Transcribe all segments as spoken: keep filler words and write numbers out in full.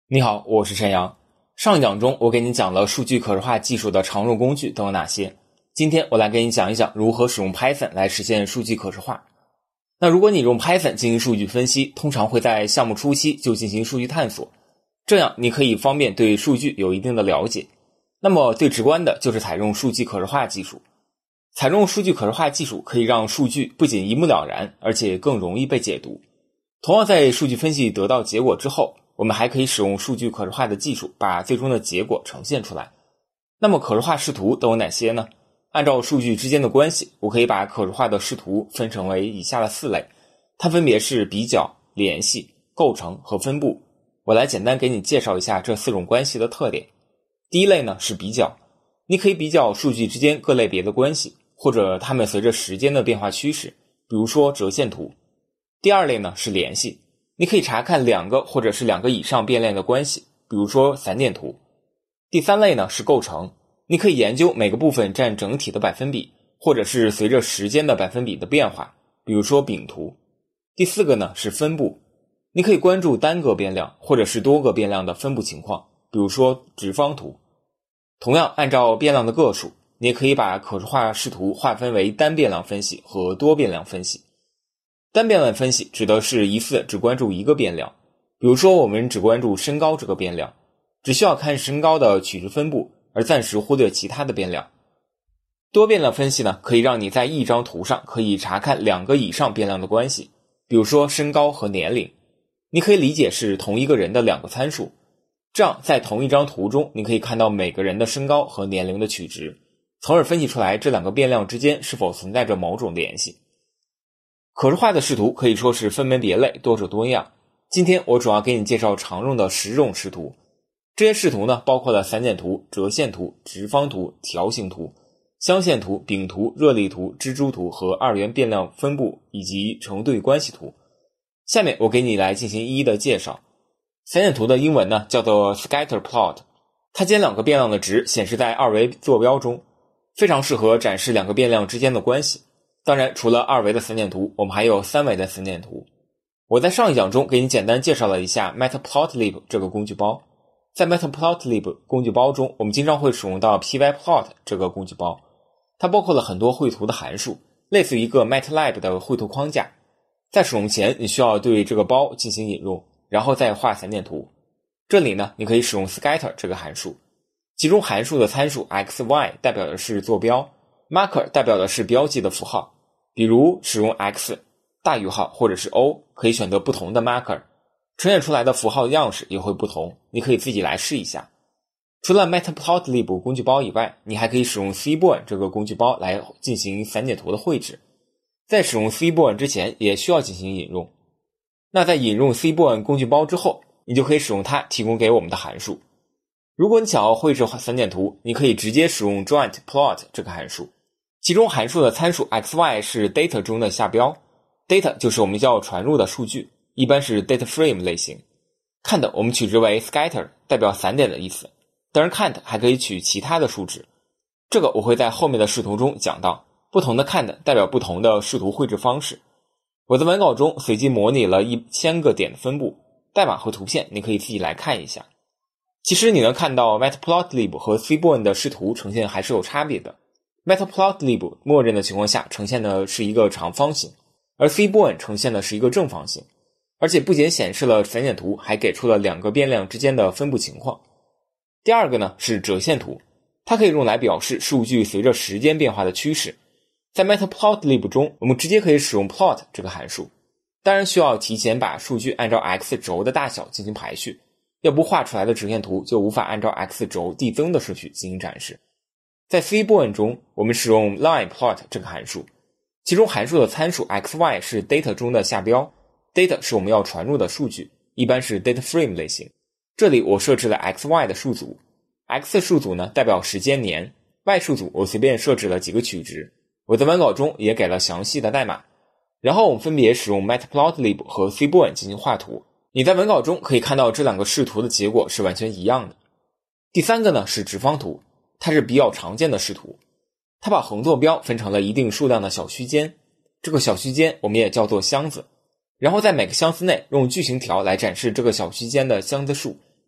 你好，我是陈阳。上一讲中我给你讲了数据可视化技术的常用工具都有哪些，今天我来给你讲一讲如何使用 Python 来实现数据可视化。那如果你用 Python 进行数据分析，通常会在项目初期就进行数据探索，这样你可以方便对数据有一定的了解。那么最直观的就是采用数据可视化技术。采用数据可视化技术可以让数据不仅一目了然，而且更容易被解读。同样在数据分析得到结果之后，我们还可以使用数据可视化的技术把最终的结果呈现出来。那么可视化视图都有哪些呢？按照数据之间的关系，我可以把可视化的视图分成为以下的四类，它分别是比较、联系、构成和分布。我来简单给你介绍一下这四种关系的特点。第一类呢是比较，你可以比较数据之间各类别的关系，或者它们随着时间的变化趋势，比如说折线图。第二类呢是联系，你可以查看两个或者是两个以上变量的关系，比如说散点图。第三类呢是构成，你可以研究每个部分占整体的百分比，或者是随着时间的百分比的变化，比如说饼图。第四个呢是分布，你可以关注单个变量或者是多个变量的分布情况，比如说直方图。同样按照变量的个数，你也可以把可视化视图划分为单变量分析和多变量分析。单变量分析指的是一次只关注一个变量，比如说我们只关注身高这个变量，只需要看身高的取值分布，而暂时忽略其他的变量。多变量分析呢，可以让你在一张图上可以查看两个以上变量的关系，比如说身高和年龄，你可以理解是同一个人的两个参数，这样在同一张图中你可以看到每个人的身高和年龄的取值，从而分析出来这两个变量之间是否存在着某种联系。可视化的视图可以说是分门别类，多种多样。今天我主要给你介绍常用的十种视图。这些视图呢，包括了散点图、折线图、直方图、条形图、相线图、饼图、热力图、蜘蛛图和二元变量分布以及成对关系图。下面我给你来进行一一的介绍。散点图的英文呢叫做 scatter plot， 它将两个变量的值显示在二维坐标中，非常适合展示两个变量之间的关系。当然除了二维的散点图，我们还有三维的散点图。我在上一讲中给你简单介绍了一下 Matplotlib 这个工具包。在 Matplotlib 工具包中，我们经常会使用到 pyplot 这个工具包，它包括了很多绘图的函数，类似于一个 MATLAB 的绘图框架。在使用前，你需要对这个包进行引入，然后再画散点图。这里呢，你可以使用 scatter 这个函数，其中函数的参数 xy 代表的是坐标， marker 代表的是标记的符号。比如使用 x 大于号或者是 O， 可以选择不同的 marker， 呈现出来的符号样式也会不同，你可以自己来试一下。除了 Matplotlib 工具包以外，你还可以使用 Seaborn 这个工具包来进行散点图的绘制。在使用 Seaborn 之前也需要进行引入。那在引入 Seaborn 工具包之后，你就可以使用它提供给我们的函数。如果你想要绘制散点图，你可以直接使用 jointplot 这个函数。其中函数的参数 xy 是 data 中的下标， data 就是我们要传入的数据，一般是 data frame 类型。 count 我们取值为 scatter， 代表散点的意思，当然 count 还可以取其他的数值，这个我会在后面的视图中讲到，不同的 count 代表不同的视图绘制方式。我在文稿中随机模拟了一千个点的分布，代码和图片你可以自己来看一下。其实你能看到 Matplotlib 和 Seaborn 的视图呈现还是有差别的。Matplotlib 默认的情况下呈现的是一个长方形，而 Seaborn 呈现的是一个正方形，而且不仅显示了散点图，还给出了两个变量之间的分布情况。第二个呢是折线图，它可以用来表示数据随着时间变化的趋势。在 Matplotlib 中，我们直接可以使用 plot 这个函数，当然需要提前把数据按照 x 轴的大小进行排序，要不画出来的折线图就无法按照 x 轴递增的顺序进行展示。在 Seaborn 中，我们使用 lineplot 这个函数，其中函数的参数 xy 是 data 中的下标， data 是我们要传入的数据，一般是 data frame 类型。这里我设置了 xy 的数组， x 数组呢代表时间年， y 数组我随便设置了几个取值，我在文稿中也给了详细的代码。然后我们分别使用 Matplotlib 和 Seaborn 进行画图，你在文稿中可以看到这两个视图的结果是完全一样的。第三个呢是直方图，它是比较常见的视图，它把横坐标分成了一定数量的小区间，这个小区间我们也叫做箱子，然后在每个箱子内用矩形条来展示这个小区间的箱子数，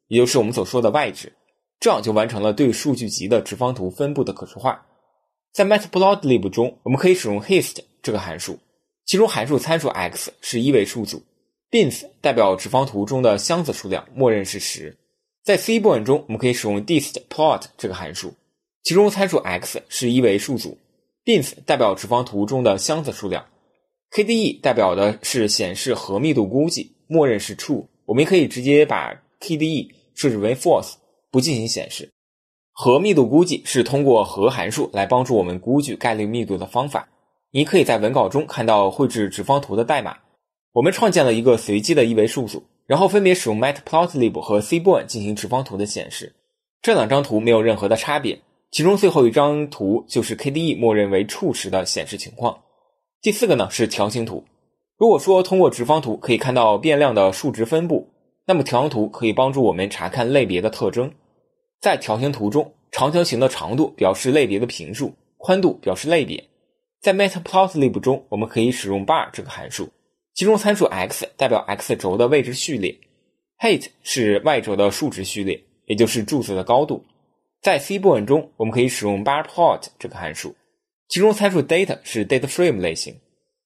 也就是我们所说的 Y 值，这样就完成了对数据集的直方图分布的可视化。在 Matplotlib 中，我们可以使用 hist 这个函数，其中函数参数 x 是一维数组， bins 代表直方图中的箱子数量，默认是十。在 Seaborn 中，我们可以使用 distplot 这个函数，其中参数 x 是一维数组， bins 代表直方图中的箱子数量， K D E 代表的是显示核密度估计，默认是 true， 我们也可以直接把 K D E 设置为 false， 不进行显示。核密度估计是通过核函数来帮助我们估计概率密度的方法，你可以在文稿中看到绘制直方图的代码。我们创建了一个随机的一维数组，然后分别使用 Matplotlib 和 Seaborn 进行直方图的显示。这两张图没有任何的差别，其中最后一张图就是 K D E 默认为 true 时的显示情况。第四个呢是条形图。如果说通过直方图可以看到变量的数值分布，那么条形图可以帮助我们查看类别的特征。在条形图中，长条形的长度表示类别的频数，宽度表示类别。在 Matplotlib 中，我们可以使用 bar 这个函数，其中参数 x 代表 x 轴的位置序列， height 是 y 轴的数值序列，也就是柱子的高度。在 Seaborn 中，我们可以使用 barplot 这个函数，其中参数 data 是 data frame 类型，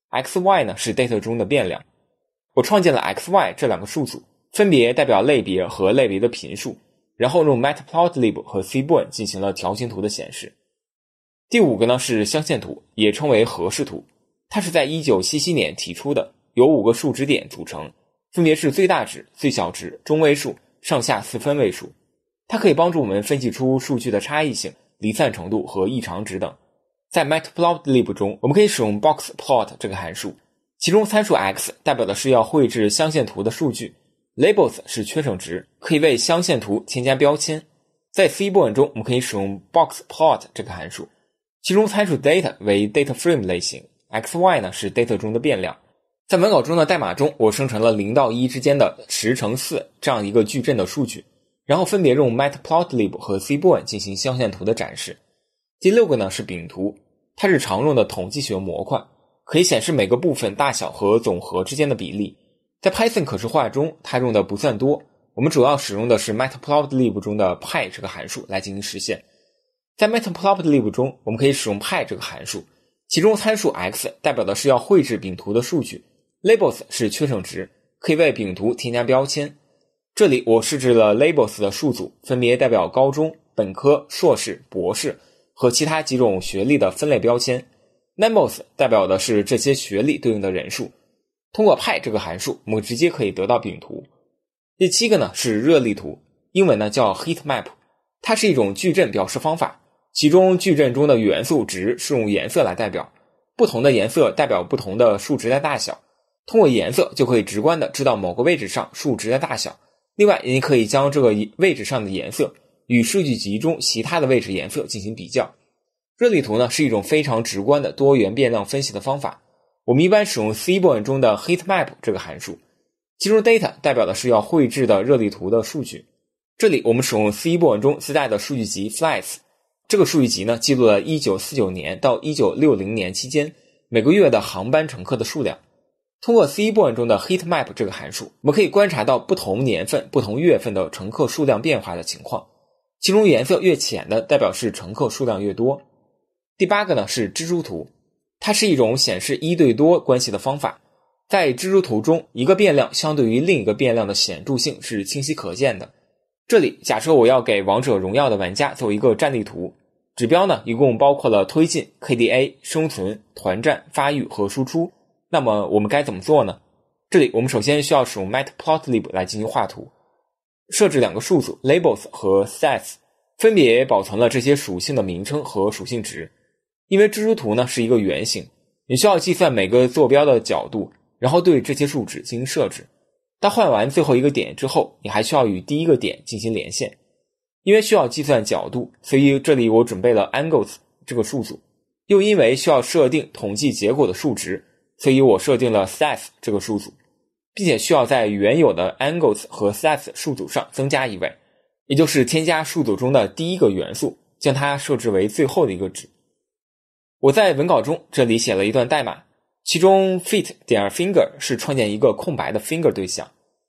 xy 呢是 data 中的变量。我创建了 xy 这两个数组，分别代表类别和类别的频数，然后用 Matplotlib 和 Seaborn 进行了条形图的显示。第五个呢是象限图，也称为和氏图，它是在一九七七年提出的，由五个数值点组成，分别是最大值、最小值、中位数、上下四分位数。它可以帮助我们分析出数据的差异性、离散程度和异常值等。在 Matplotlib 中，我们可以使用 boxplot 这个函数，其中参数 x 代表的是要绘制象限图的数据， labels 是缺省值，可以为象限图添加标签。在 Seaborn 中，我们可以使用 boxplot 这个函数，其中参数 data 为 data frame 类型， xy 呢是 data 中的变量。在文稿中的代码中，我生成了零到一之间的十乘四这样一个矩阵的数据，然后分别用 Matplotlib 和 Seaborn 进行象限图的展示。第六个呢是饼图，它是常用的统计学模块，可以显示每个部分大小和总和之间的比例。在 Python 可视化中，它用的不算多，我们主要使用的是 Matplotlib 中的 py 这个函数来进行实现。在 Matplotlib 中，我们可以使用 py 这个函数，其中参数 x 代表的是要绘制饼图的数据， labels 是缺省值，可以为饼图添加标签。这里我设置了 labels 的数组，分别代表高中、本科、硕士、博士和其他几种学历的分类标签， numbers 代表的是这些学历对应的人数。通过 py 这个函数，我们直接可以得到饼图。第七个呢是热力图，英文呢叫 heat map， 它是一种矩阵表示方法，其中矩阵中的元素值是用颜色来代表，不同的颜色代表不同的数值的大小，通过颜色就可以直观的知道某个位置上数值的大小。另外，你可以将这个位置上的颜色与数据集中其他的位置颜色进行比较。热力图呢是一种非常直观的多元变量分析的方法，我们一般使用 Seaborn 中的 heat map 这个函数，其中 data 代表的是要绘制的热力图的数据。这里我们使用 Seaborn 中自带的数据集 flights， 这个数据集呢记录了一九四九年到一九六零年期间每个月的航班乘客的数量。通过 Seaborn 中的 heat map 这个函数，我们可以观察到不同年份、不同月份的乘客数量变化的情况，其中颜色越浅的代表是乘客数量越多。第八个呢是蜘蛛图，它是一种显示一对多关系的方法。在蜘蛛图中，一个变量相对于另一个变量的显著性是清晰可见的。这里假设我要给王者荣耀的玩家做一个战力图，指标呢一共包括了推进、K D A、生存、团战、发育和输出。那么我们该怎么做呢？这里我们首先需要使用 Matplotlib 来进行画图，设置两个数组 labels 和 stats， 分别保存了这些属性的名称和属性值。因为蜘蛛图呢是一个圆形，你需要计算每个坐标的角度，然后对这些数值进行设置。当换完最后一个点之后，你还需要与第一个点进行连线。因为需要计算角度，所以这里我准备了 angles 这个数组，又因为需要设定统计结果的数值，所以我设定了 stats 这个数组，并且需要在原有的 angles 和 stats 数组上增加一位，也就是添加数组中的第一个元素，将它设置为最后的一个值。我在文稿中这里写了一段代码，其中 fit 点 finger 是创建一个空白的 finger 对象，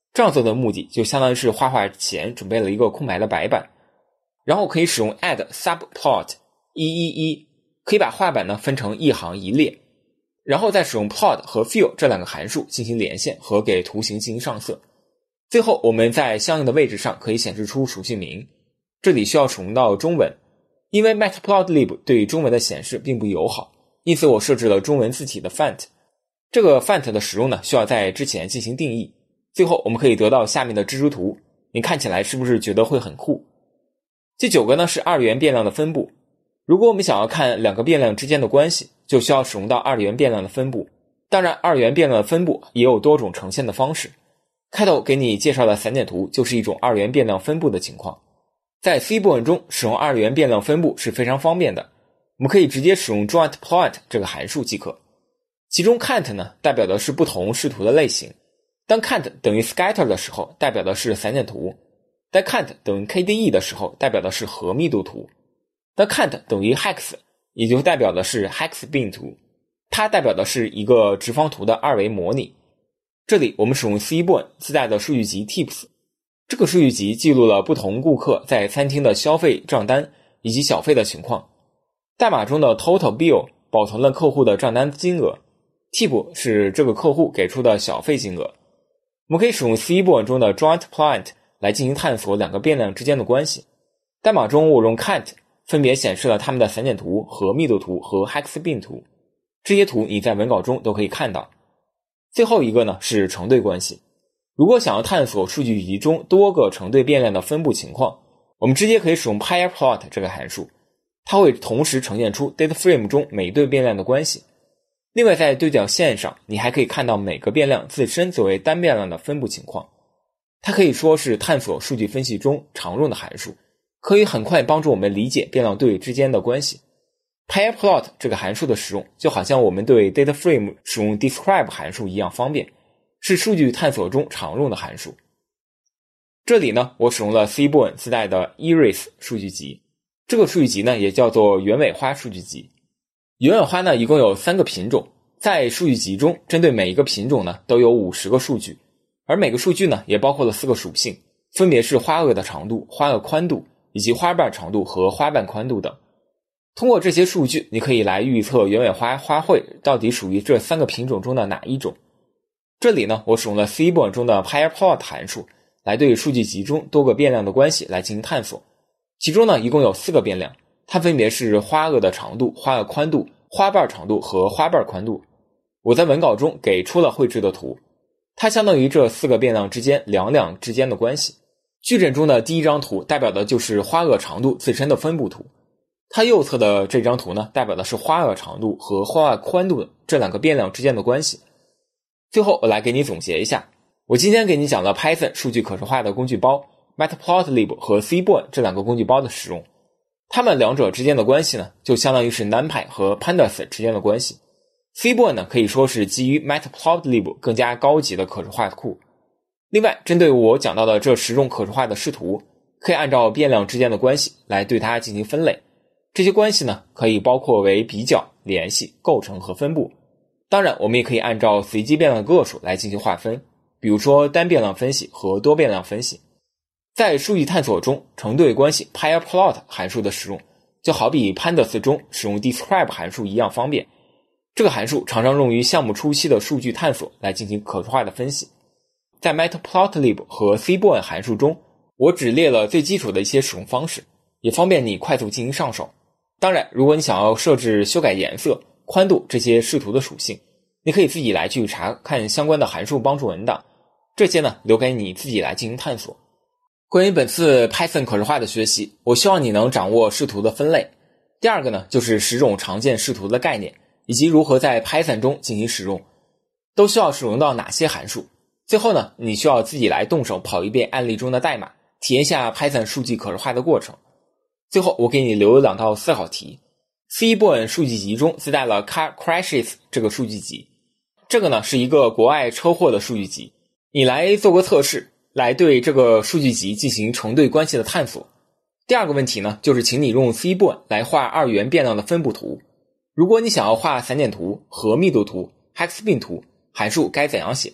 这样做的目的就相当于是画画前准备了一个空白的白板，然后可以使用 add subplot 一一一，可以把画板呢分成一行一列，然后再使用 plot 和 fill 这两个函数进行连线和给图形进行上色。最后我们在相应的位置上可以显示出属性名，这里需要使用到中文，因为 matplotlib 对中文的显示并不友好，因此我设置了中文字体的 font。 这个 font 的使用呢需要在之前进行定义。最后我们可以得到下面的蜘蛛图，你看起来是不是觉得会很酷？第九个呢是二元变量的分布。如果我们想要看两个变量之间的关系，就需要使用到二元变量的分布。当然二元变量的分布也有多种呈现的方式，开头给你介绍的散点图就是一种二元变量分布的情况。在 Seaborn 中使用二元变量分布是非常方便的，我们可以直接使用 jointPlot 这个函数即可。其中 cant 呢代表的是不同视图的类型，当 cant 等于 scatter 的时候代表的是散点图，当 cant 等于 K D E 的时候代表的是核密度图，当 cant 等于 hex 也就代表的是 hex bin 图，它代表的是一个直方图的二维模拟。这里我们使用 Seaborn 自带的数据集 tips， 这个数据集记录了不同顾客在餐厅的消费账单以及小费的情况。代码中的 total bill 保存了客户的账单金额， tip 是这个客户给出的小费金额。我们可以使用 Seaborn 中的 jointPlot 来进行探索两个变量之间的关系。代码中我用 cant 分别显示了它们的散点图、核密度图和 hex bin 图，这些图你在文稿中都可以看到。最后一个呢是成对关系。如果想要探索数据集中多个成对变量的分布情况，我们直接可以使用 pairplot 这个函数，它会同时呈现出 dataframe 中每对变量的关系。另外在对角线上你还可以看到每个变量自身作为单变量的分布情况，它可以说是探索数据分析中常用的函数，可以很快帮助我们理解变量对之间的关系。pairplot 这个函数的使用就好像我们对 dataframe 使用 describe 函数一样方便，是数据探索中常用的函数。这里呢我使用了 Seaborn 自带的 Iris 数据集，这个数据集呢也叫做鸢尾花数据集。鸢尾花呢一共有三个品种，在数据集中针对每一个品种呢都有五十个数据，而每个数据呢也包括了四个属性，分别是花萼的长度、花萼宽度以及花瓣长度和花瓣宽度等。通过这些数据你可以来预测鸢尾花花卉到底属于这三个品种中的哪一种。这里呢我使用了 Seaborn 中的 pairplot 函数来对数据集中多个变量的关系来进行探索。其中呢一共有四个变量，它分别是花萼的长度、花萼宽度、花瓣长度和花瓣宽度。我在文稿中给出了绘制的图，它相当于这四个变量之间两两之间的关系。矩阵中的第一张图代表的就是花萼长度自身的分布图，它右侧的这张图呢代表的是花萼长度和花萼宽度这两个变量之间的关系。最后我来给你总结一下，我今天给你讲了 Python 数据可视化的工具包 Matplotlib 和 Seaborn 这两个工具包的使用。它们两者之间的关系呢就相当于是 NumPy 和 Pandas 之间的关系。Seaborn 呢可以说是基于 Matplotlib 更加高级的可视化库。另外针对我讲到的这十种可视化的视图，可以按照变量之间的关系来对它进行分类。这些关系呢可以包括为比较、联系、构成和分布。当然我们也可以按照随机变量个数来进行划分，比如说单变量分析和多变量分析。在数据探索中，成对关系 pairplot 函数的使用就好比 Pandas 中使用 describe 函数一样方便。这个函数常常用于项目初期的数据探索来进行可视化的分析。在 Matplotlib 和 Seaborn 函数中，我只列了最基础的一些使用方式，也方便你快速进行上手。当然如果你想要设置修改颜色、宽度这些视图的属性，你可以自己来去查看相关的函数帮助文档，这些呢留给你自己来进行探索。关于本次 Python 可视化的学习，我希望你能掌握视图的分类。第二个呢就是十种常见视图的概念，以及如何在 Python 中进行使用，都需要使用到哪些函数。最后呢你需要自己来动手跑一遍案例中的代码，体验一下 Python 数据可视化的过程。最后我给你留了两道思考题。Seaborn 数据集中自带了 Car Crashes 这个数据集，这个呢是一个国外车祸的数据集，你来做个测试，来对这个数据集进行成对关系的探索。第二个问题呢就是请你用 Seaborn 来画二元变量的分布图。如果你想要画散点图、核密度图、hex bin 图，函数该怎样写？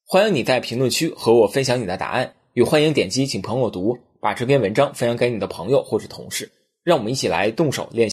欢迎你在评论区和我分享你的答案，也欢迎点击请朋友读，把这篇文章分享给你的朋友或是同事，让我们一起来动手练习。